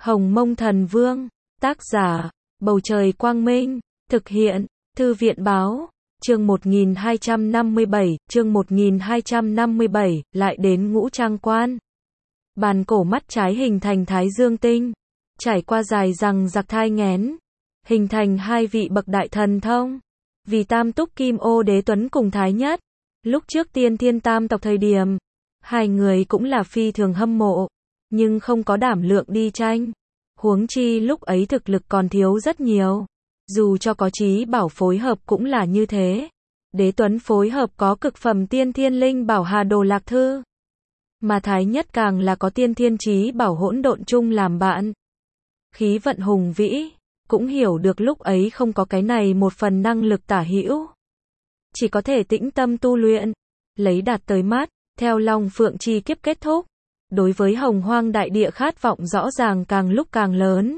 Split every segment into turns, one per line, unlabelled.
Hồng Mông Thần Vương, tác giả, Bầu Trời Quang Minh, thực hiện, Thư viện Báo, chương 1257, lại đến Ngũ Trang Quan. Bàn cổ mắt trái hình thành Thái Dương Tinh, trải qua dài rằng giặc thai nghén, hình thành hai vị bậc đại thần thông. Vì Tam Túc Kim Ô Đế Tuấn cùng Thái Nhất, lúc trước Tiên Thiên Tam tộc thời điểm, hai người cũng là phi thường hâm mộ, nhưng không có đảm lượng đi tranh. Huống chi lúc ấy thực lực còn thiếu rất nhiều. Dù cho có Chí Bảo phối hợp cũng là như thế. Đế Tuấn phối hợp có cực phẩm Tiên Thiên Linh Bảo Hà Đồ Lạc Thư, mà Thái Nhất càng là có Tiên Thiên Chí Bảo Hỗn Độn Chung làm bạn. Khí vận hùng vĩ, cũng hiểu được lúc ấy không có cái này một phần năng lực tả hữu. Chỉ có thể tĩnh tâm tu luyện, lấy đạt tới mắt, theo Long Phượng chi kiếp kết thúc. Đối với Hồng Hoang đại địa khát vọng rõ ràng càng lúc càng lớn.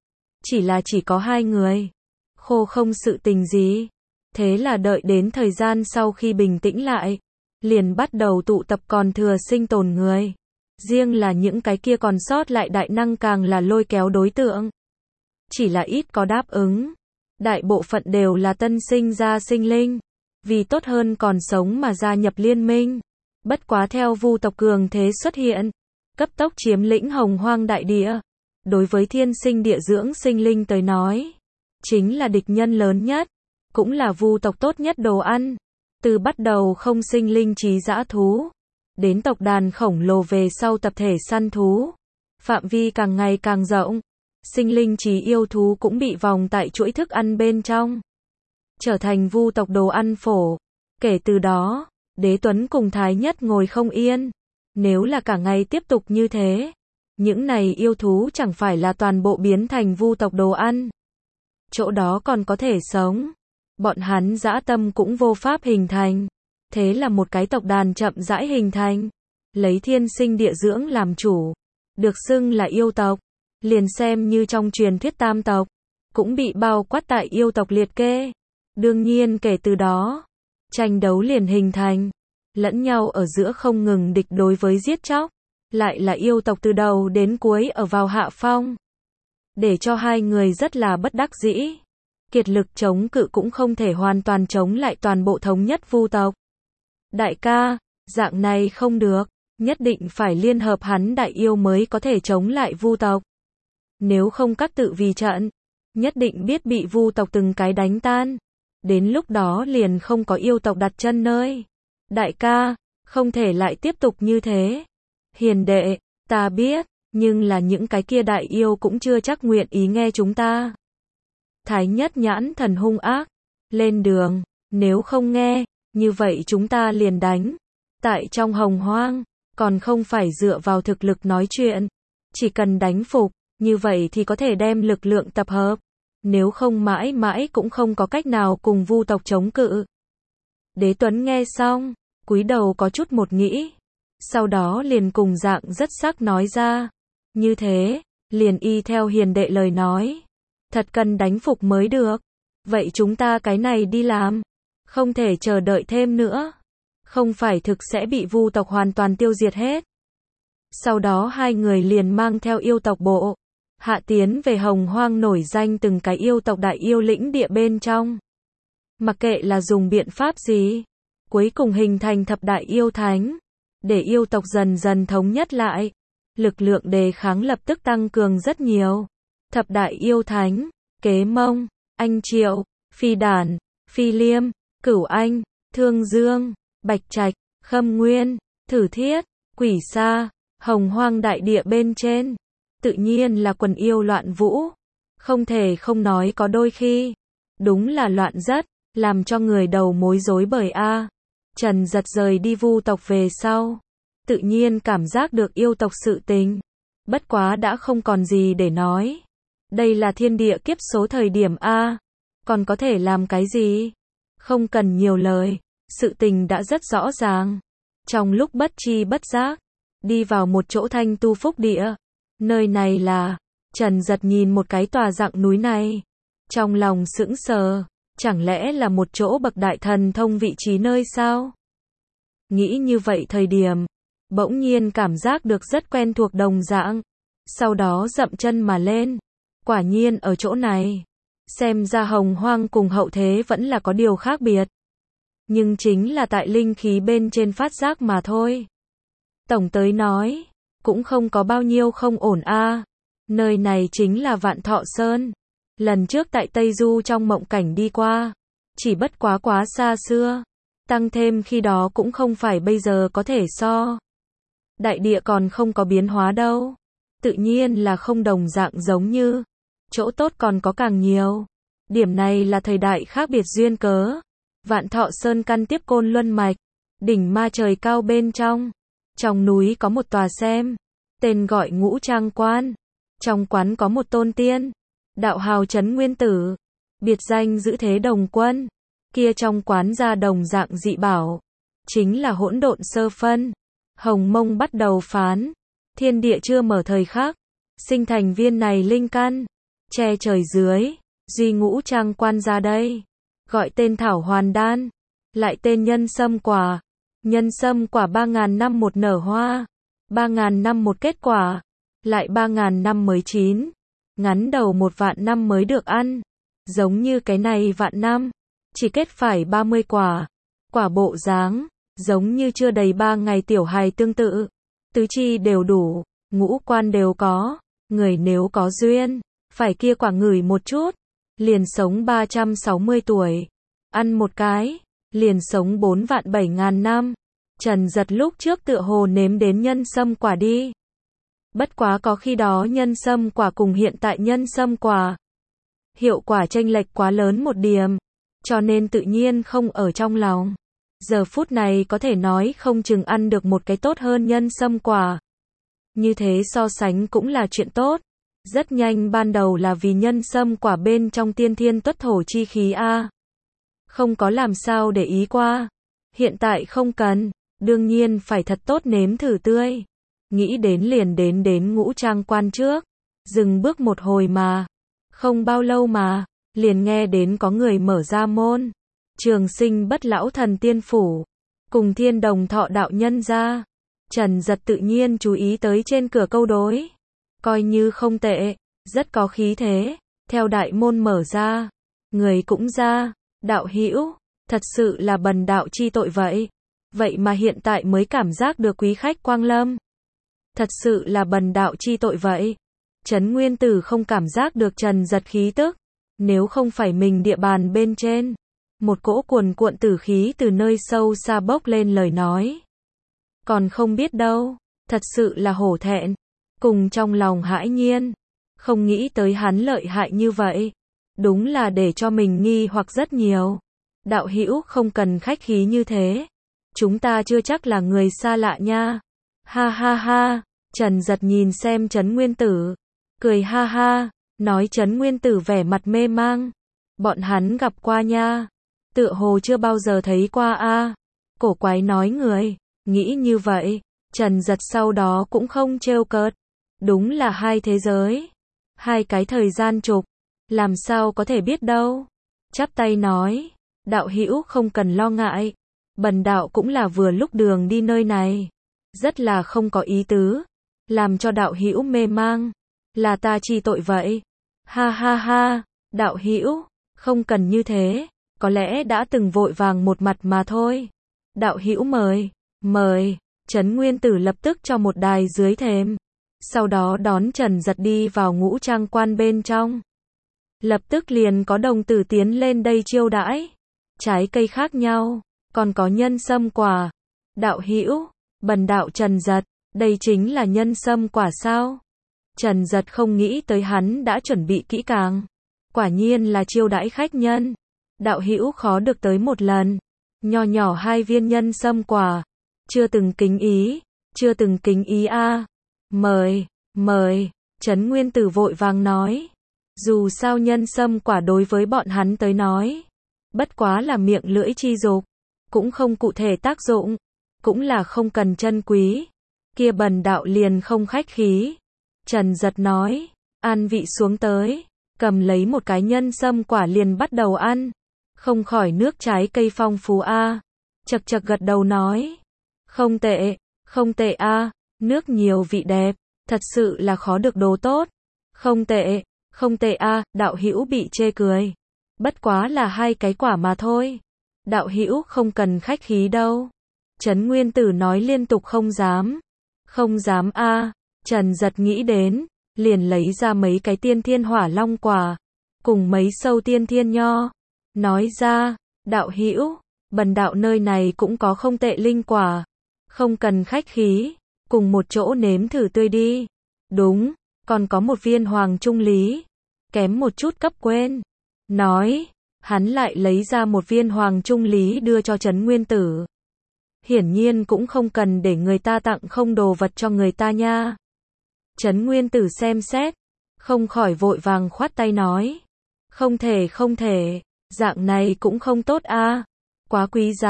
Chỉ có hai người, khô không sự tình gì. Thế là đợi đến thời gian sau khi bình tĩnh lại, liền bắt đầu tụ tập còn thừa sinh tồn người. Riêng là những cái kia còn sót lại đại năng càng là lôi kéo đối tượng. Chỉ là ít có đáp ứng. Đại bộ phận đều là tân sinh ra sinh linh, vì tốt hơn còn sống mà gia nhập liên minh. Bất quá theo Vu tộc cường thế xuất hiện, cấp tốc chiếm lĩnh Hồng Hoang đại địa, đối với thiên sinh địa dưỡng sinh linh tới nói, chính là địch nhân lớn nhất, cũng là Vu tộc tốt nhất đồ ăn. Từ bắt đầu không sinh linh trí dã thú, đến tộc đàn khổng lồ về sau tập thể săn thú, phạm vi càng ngày càng rộng, sinh linh trí yêu thú cũng bị vòng tại chuỗi thức ăn bên trong, trở thành Vu tộc đồ ăn phổ. Kể từ đó, Đế Tuấn cùng Thái Nhất ngồi không yên. Nếu là cả ngày tiếp tục như thế, những này yêu thú chẳng phải là toàn bộ biến thành Vu tộc đồ ăn. Chỗ đó còn có thể sống, bọn hắn dã tâm cũng vô pháp hình thành. Thế là một cái tộc đàn chậm rãi hình thành, lấy thiên sinh địa dưỡng làm chủ, được xưng là yêu tộc. Liền xem như trong truyền thuyết tam tộc, cũng bị bao quát tại yêu tộc liệt kê. Đương nhiên kể từ đó, tranh đấu liền hình thành, lẫn nhau ở giữa không ngừng địch đối với giết chóc, lại là yêu tộc từ đầu đến cuối ở vào hạ phong. Để cho hai người rất là bất đắc dĩ, kiệt lực chống cự cũng không thể hoàn toàn chống lại toàn bộ thống nhất Vu tộc. Đại ca, dạng này không được, nhất định phải liên hợp hắn đại yêu mới có thể chống lại Vu tộc. Nếu không các tự vì trận, nhất định biết bị Vu tộc từng cái đánh tan. Đến lúc đó liền không có yêu tộc đặt chân nơi. Đại ca, không thể lại tiếp tục như thế. Hiền đệ, ta biết, nhưng là những cái kia đại yêu cũng chưa chắc nguyện ý nghe chúng ta. Thái Nhất nhãn thần hung ác, lên đường, nếu không nghe, như vậy chúng ta liền đánh. Tại trong Hồng Hoang, còn không phải dựa vào thực lực nói chuyện, chỉ cần đánh phục, như vậy thì có thể đem lực lượng tập hợp. Nếu không mãi mãi cũng không có cách nào cùng Vu tộc chống cự. Đế Tuấn nghe xong, cúi đầu có chút một nghĩ, sau đó liền cùng dạng rất sắc nói ra. Như thế, liền y theo hiền đệ lời nói, thật cần đánh phục mới được. Vậy chúng ta cái này đi làm, không thể chờ đợi thêm nữa, không phải thực sẽ bị Vu tộc hoàn toàn tiêu diệt hết. Sau đó hai người liền mang theo yêu tộc bộ, hạ tiến về Hồng Hoang nổi danh từng cái yêu tộc đại yêu lĩnh địa bên trong. Mặc kệ là dùng biện pháp gì, cuối cùng hình thành thập đại yêu thánh, để yêu tộc dần dần thống nhất lại, lực lượng đề kháng lập tức tăng cường rất nhiều. Thập đại yêu thánh, Kế Mông, Anh Triệu, Phi Đản, Phi Liêm, Cửu Anh, Thương Dương, Bạch Trạch, Khâm Nguyên, Thử Thiết, Quỷ Sa, Hồng Hoang đại địa bên trên, tự nhiên là quần yêu loạn vũ. Không thể không nói có đôi khi, đúng là loạn rất, làm cho người đầu mối rối bời a. Trần Giật rời đi Vu tộc về sau, tự nhiên cảm giác được yêu tộc sự tình. Bất quá đã không còn gì để nói. Đây là thiên địa kiếp số thời điểm a, còn có thể làm cái gì? Không cần nhiều lời, sự tình đã rất rõ ràng. Trong lúc bất chi bất giác, đi vào một chỗ thanh tu phúc địa. Nơi này là, Trần Giật nhìn một cái tòa dạng núi này, trong lòng sững sờ, chẳng lẽ là một chỗ bậc đại thần thông vị trí nơi sao? Nghĩ như vậy thời điểm, bỗng nhiên cảm giác được rất quen thuộc đồng dạng. sau đó dậm chân mà lên. Quả nhiên ở chỗ này, xem ra Hồng Hoang cùng hậu thế vẫn là có điều khác biệt. Nhưng chính là tại linh khí bên trên phát giác mà thôi. Tổng tới nói, cũng không có bao nhiêu không ổn a. Nơi này chính là Vạn Thọ Sơn. Lần trước tại Tây Du trong mộng cảnh đi qua, chỉ bất quá xa xưa. Tăng thêm khi đó cũng không phải bây giờ có thể so. Đại địa còn không có biến hóa đâu. Tự nhiên là không đồng dạng giống như. Chỗ tốt còn có càng nhiều. Điểm này là thời đại khác biệt duyên cớ. Vạn Thọ Sơn căn tiếp Côn Luân Mạch. Đỉnh ma trời cao bên trong. Trong núi có một tòa xem. Tên gọi Ngũ Trang Quan. Trong quán có một tôn tiên. Đạo hào Trấn Nguyên Tử. Biệt danh giữ thế đồng quân. Kia trong quán ra đồng dạng dị bảo. Chính là hỗn độn sơ phân. Hồng Mông bắt đầu phán. Thiên địa chưa mở thời khắc. Sinh thành viên này linh căn. Che trời dưới. Duy Ngũ Trang Quan ra đây. Gọi tên Thảo Hoàn Đan. Lại tên Nhân Sâm Quả. Nhân Sâm Quả 3.000 năm một nở hoa. 3.000 năm một kết quả. Lại 3.000 năm mới chín. Ngắn đầu 1.000.000 năm mới được ăn. Giống như cái này vạn năm. Chỉ kết phải 30 quả. Quả bộ dáng. Giống như chưa đầy 3 ngày tiểu hài tương tự. Tứ chi đều đủ. Ngũ quan đều có. Người nếu có duyên. Phải kia quả ngửi một chút. Liền sống 360 tuổi. Ăn một cái. Liền sống 4.700.000 năm. Trần Giật lúc trước tựa hồ nếm đến nhân sâm quả đi. Bất quá có khi đó nhân sâm quả cùng hiện tại nhân sâm quả. Hiệu quả chênh lệch quá lớn một điểm. Cho nên tự nhiên không ở trong lòng. Giờ phút này có thể nói không chừng ăn được một cái tốt hơn nhân sâm quả. Như thế so sánh cũng là chuyện tốt. Rất nhanh ban đầu là vì nhân sâm quả bên trong tiên thiên tuất thổ chi khí a. Không có làm sao để ý qua. Hiện tại không cần. Đương nhiên phải thật tốt nếm thử tươi. Nghĩ đến liền đến Ngũ Trang Quan trước. Dừng bước một hồi mà. Không bao lâu mà. Liền nghe đến có người mở ra môn. Trường Sinh Bất Lão Thần Tiên Phủ. Cùng Thiên Đồng Thọ đạo nhân ra. Trần Giật tự nhiên chú ý tới trên cửa câu đối. Coi như không tệ. Rất có khí thế. Theo đại môn mở ra. Người cũng ra. Đạo hữu. Thật sự là bần đạo chi tội vậy. Vậy mà hiện tại mới cảm giác được quý khách quang lâm. Thật sự là bần đạo chi tội vậy. Trấn Nguyên Tử không cảm giác được Trần Giật khí tức. Nếu không phải mình địa bàn bên trên. Một cỗ cuồn cuộn tử khí từ nơi sâu xa bốc lên lời nói. Còn không biết đâu. Thật sự là hổ thẹn. Cùng trong lòng hãi nhiên. Không nghĩ tới hắn lợi hại như vậy. Đúng là để cho mình nghi hoặc rất nhiều. Đạo hữu không cần khách khí như thế. Chúng ta chưa chắc là người xa lạ nha. Ha ha ha. Trần Giật nhìn xem Trấn Nguyên Tử. Cười ha ha. Nói Trấn Nguyên Tử vẻ mặt mê mang. Bọn hắn gặp qua nha. Tựa hồ chưa bao giờ thấy qua a. Cổ quái nói người. Nghĩ như vậy. Trần Giật sau đó cũng không trêu cợt. Đúng là hai thế giới. Hai cái thời gian trục. Làm sao có thể biết đâu. Chắp tay nói. Đạo hữu không cần lo ngại. Bần đạo cũng là vừa lúc đường đi nơi này. Rất là không có ý tứ. Làm cho đạo hữu mê mang. Là ta chi tội vậy. Ha ha ha. Đạo hữu. Không cần như thế. Có lẽ đã từng vội vàng một mặt mà thôi. Đạo hữu mời. Mời. Trấn Nguyên Tử lập tức cho một đài dưới thềm. Sau đó đón Trần Giật đi vào Ngũ Trang Quan bên trong. Lập tức liền có đồng tử tiến lên đây chiêu đãi. Trái cây khác nhau. Còn có nhân sâm quả. Đạo hữu. Bần đạo Trần Giật. Đây chính là nhân sâm quả sao? Trần Giật không nghĩ tới hắn đã chuẩn bị kỹ càng. Quả nhiên là chiêu đãi khách nhân. Đạo hữu khó được tới một lần. Nho nhỏ 2 viên nhân sâm quả. Chưa từng kính ý. Chưa từng kính ý a. Mời. Mời. Trấn Nguyên Tử vội vàng nói. Dù sao nhân sâm quả đối với bọn hắn tới nói. Bất quá là miệng lưỡi chi dục. Cũng không cụ thể tác dụng. Cũng là không cần chân quý. Kia bần đạo liền không khách khí. Trần Giật nói. An vị xuống tới. Cầm lấy một cái nhân sâm quả liền bắt đầu ăn. Không khỏi nước trái cây phong phú a. Chật chật gật đầu nói. Không tệ. Không tệ a. Nước nhiều vị đẹp. Thật sự là khó được đồ tốt. Không tệ a, đạo hữu bị chê cười. Bất quá là 2 cái quả mà thôi. Đạo hữu không cần khách khí đâu. Trấn Nguyên Tử nói liên tục không dám. Không dám a. Trần Giật nghĩ đến, liền lấy ra mấy cái tiên thiên hỏa long quả, cùng mấy sâu tiên thiên nho. Nói ra, đạo hữu, bần đạo nơi này cũng có không tệ linh quả. Không cần khách khí, cùng một chỗ nếm thử tươi đi. Đúng, còn có một viên hoàng trung lý. Kém một chút cấp quên. Nói, hắn lại lấy ra một viên hoàng trung lý đưa cho Trấn Nguyên Tử. Hiển nhiên cũng không cần để người ta tặng không đồ vật cho người ta nha. Trấn Nguyên Tử xem xét, không khỏi vội vàng khoát tay nói. Không thể, dạng này cũng không tốt a. Quá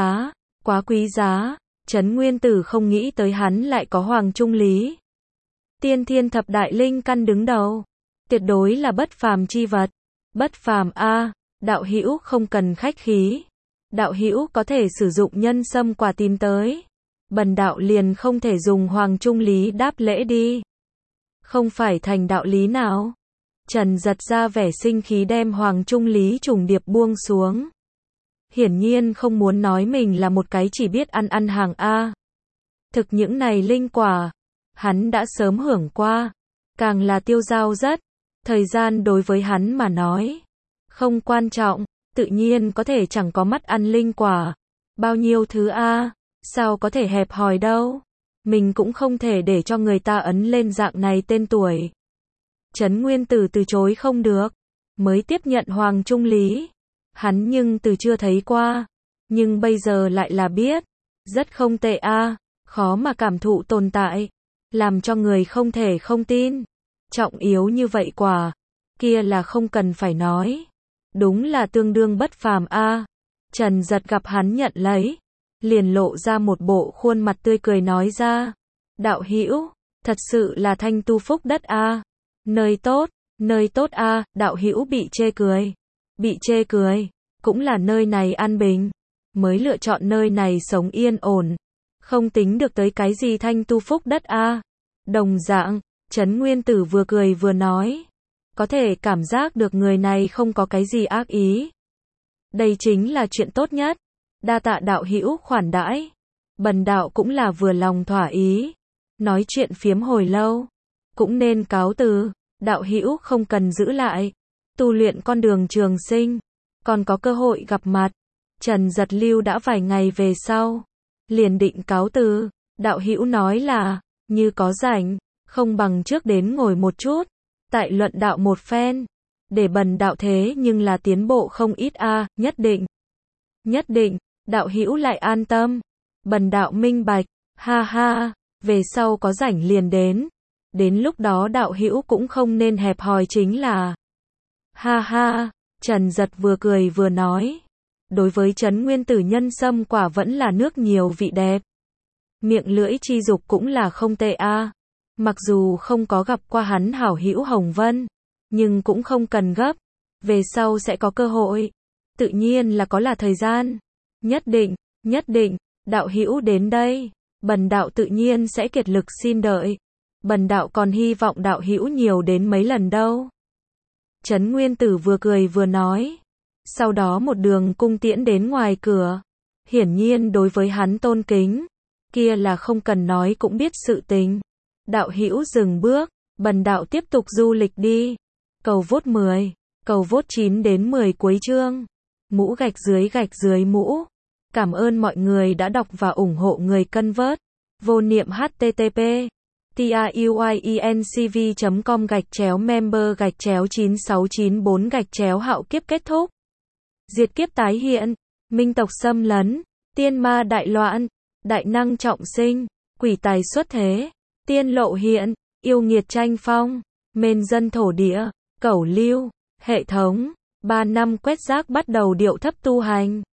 quý giá. Trấn Nguyên Tử không nghĩ tới hắn lại có hoàng trung lý. Tiên thiên thập đại linh căn đứng đầu. Tuyệt đối là bất phàm chi vật. Bất phàm a, đạo hữu không cần khách khí. Đạo hữu có thể sử dụng nhân sâm quả tìm tới. Bần đạo liền không thể dùng hoàng trung lý đáp lễ đi. Không phải thành đạo lý nào? Trần Giật ra vẻ sinh khí đem hoàng trung lý trùng điệp buông xuống. Hiển nhiên không muốn nói mình là một cái chỉ biết ăn hàng A. Thực những này linh quả, hắn đã sớm hưởng qua. Càng là tiêu dao rất. Thời gian đối với hắn mà nói không quan trọng, tự nhiên có thể chẳng có mắt ăn linh quả. Bao nhiêu thứ a, sao có thể hẹp hòi đâu. Mình cũng không thể để cho người ta ấn lên dạng này tên tuổi. Trấn Nguyên Tử từ chối không được, mới tiếp nhận hoàng trung lý. Hắn nhưng từ chưa thấy qua, nhưng bây giờ lại là biết. Rất không tệ a, khó mà cảm thụ tồn tại, làm cho người không thể không tin. Trọng yếu như vậy quả, kia là không cần phải nói. Đúng là tương đương bất phàm a. Trần Giật gặp hắn nhận lấy, liền lộ ra một bộ khuôn mặt tươi cười nói ra. Đạo hữu, thật sự là thanh tu phúc đất a. Nơi tốt a, đạo hữu bị chê cười. Bị chê cười, cũng là nơi này an bình, mới lựa chọn nơi này sống yên ổn. Không tính được tới cái gì thanh tu phúc đất a. Đồng dạng, Trấn Nguyên Tử vừa cười vừa nói. Có thể cảm giác được người này không có cái gì ác ý. Đây chính là chuyện tốt nhất. Đa tạ đạo hữu khoản đãi. Bần đạo cũng là vừa lòng thỏa ý. Nói chuyện phiếm hồi lâu, cũng nên cáo từ. Đạo hữu không cần giữ lại. Tu luyện con đường trường sinh, còn có cơ hội gặp mặt. Trần Giật lưu đã vài ngày về sau, liền định cáo từ. Đạo hữu nói là, như có rảnh, không bằng trước đến ngồi một chút, tại luận đạo một phen, để bần đạo thế nhưng là tiến bộ không ít a. Nhất định, đạo hữu lại an tâm. Bần đạo minh bạch, ha ha, về sau có rảnh liền đến. Đến lúc đó đạo hữu cũng không nên hẹp hòi chính là. Ha ha, Trần Giật vừa cười vừa nói. Đối với Trấn Nguyên Tử nhân sâm quả vẫn là nước nhiều vị đẹp. Miệng lưỡi chi dục cũng là không tệ a. Mặc dù không có gặp qua hắn hảo hữu Hồng Vân, nhưng cũng không cần gấp. Về sau sẽ có cơ hội. Tự nhiên là có là thời gian. Nhất định, đạo hữu đến đây. Bần đạo tự nhiên sẽ kiệt lực xin đợi. Bần đạo còn hy vọng đạo hữu nhiều đến mấy lần đâu. Trấn Nguyên Tử vừa cười vừa nói. Sau đó một đường cung tiễn đến ngoài cửa. Hiển nhiên đối với hắn tôn kính, kia là không cần nói cũng biết sự tình. Đạo hữu dừng bước, bần đạo tiếp tục du lịch đi. Cầu vote 10, cầu vote 9 đến 10 cuối chương. Mũ gạch dưới mũ. Cảm ơn mọi người đã đọc và ủng hộ người cân vớt. Vô niệm http truyencv.com/member/9694 hạo kiếp kết thúc. Diệt kiếp tái hiện, minh tộc xâm lấn, tiên ma đại loạn, đại năng trọng sinh, quỷ tài xuất thế, tiên lộ hiện, yêu nghiệt tranh phong, mên dân thổ địa, cẩu lưu, hệ thống, 3 năm quét rác bắt đầu điệu thấp tu hành.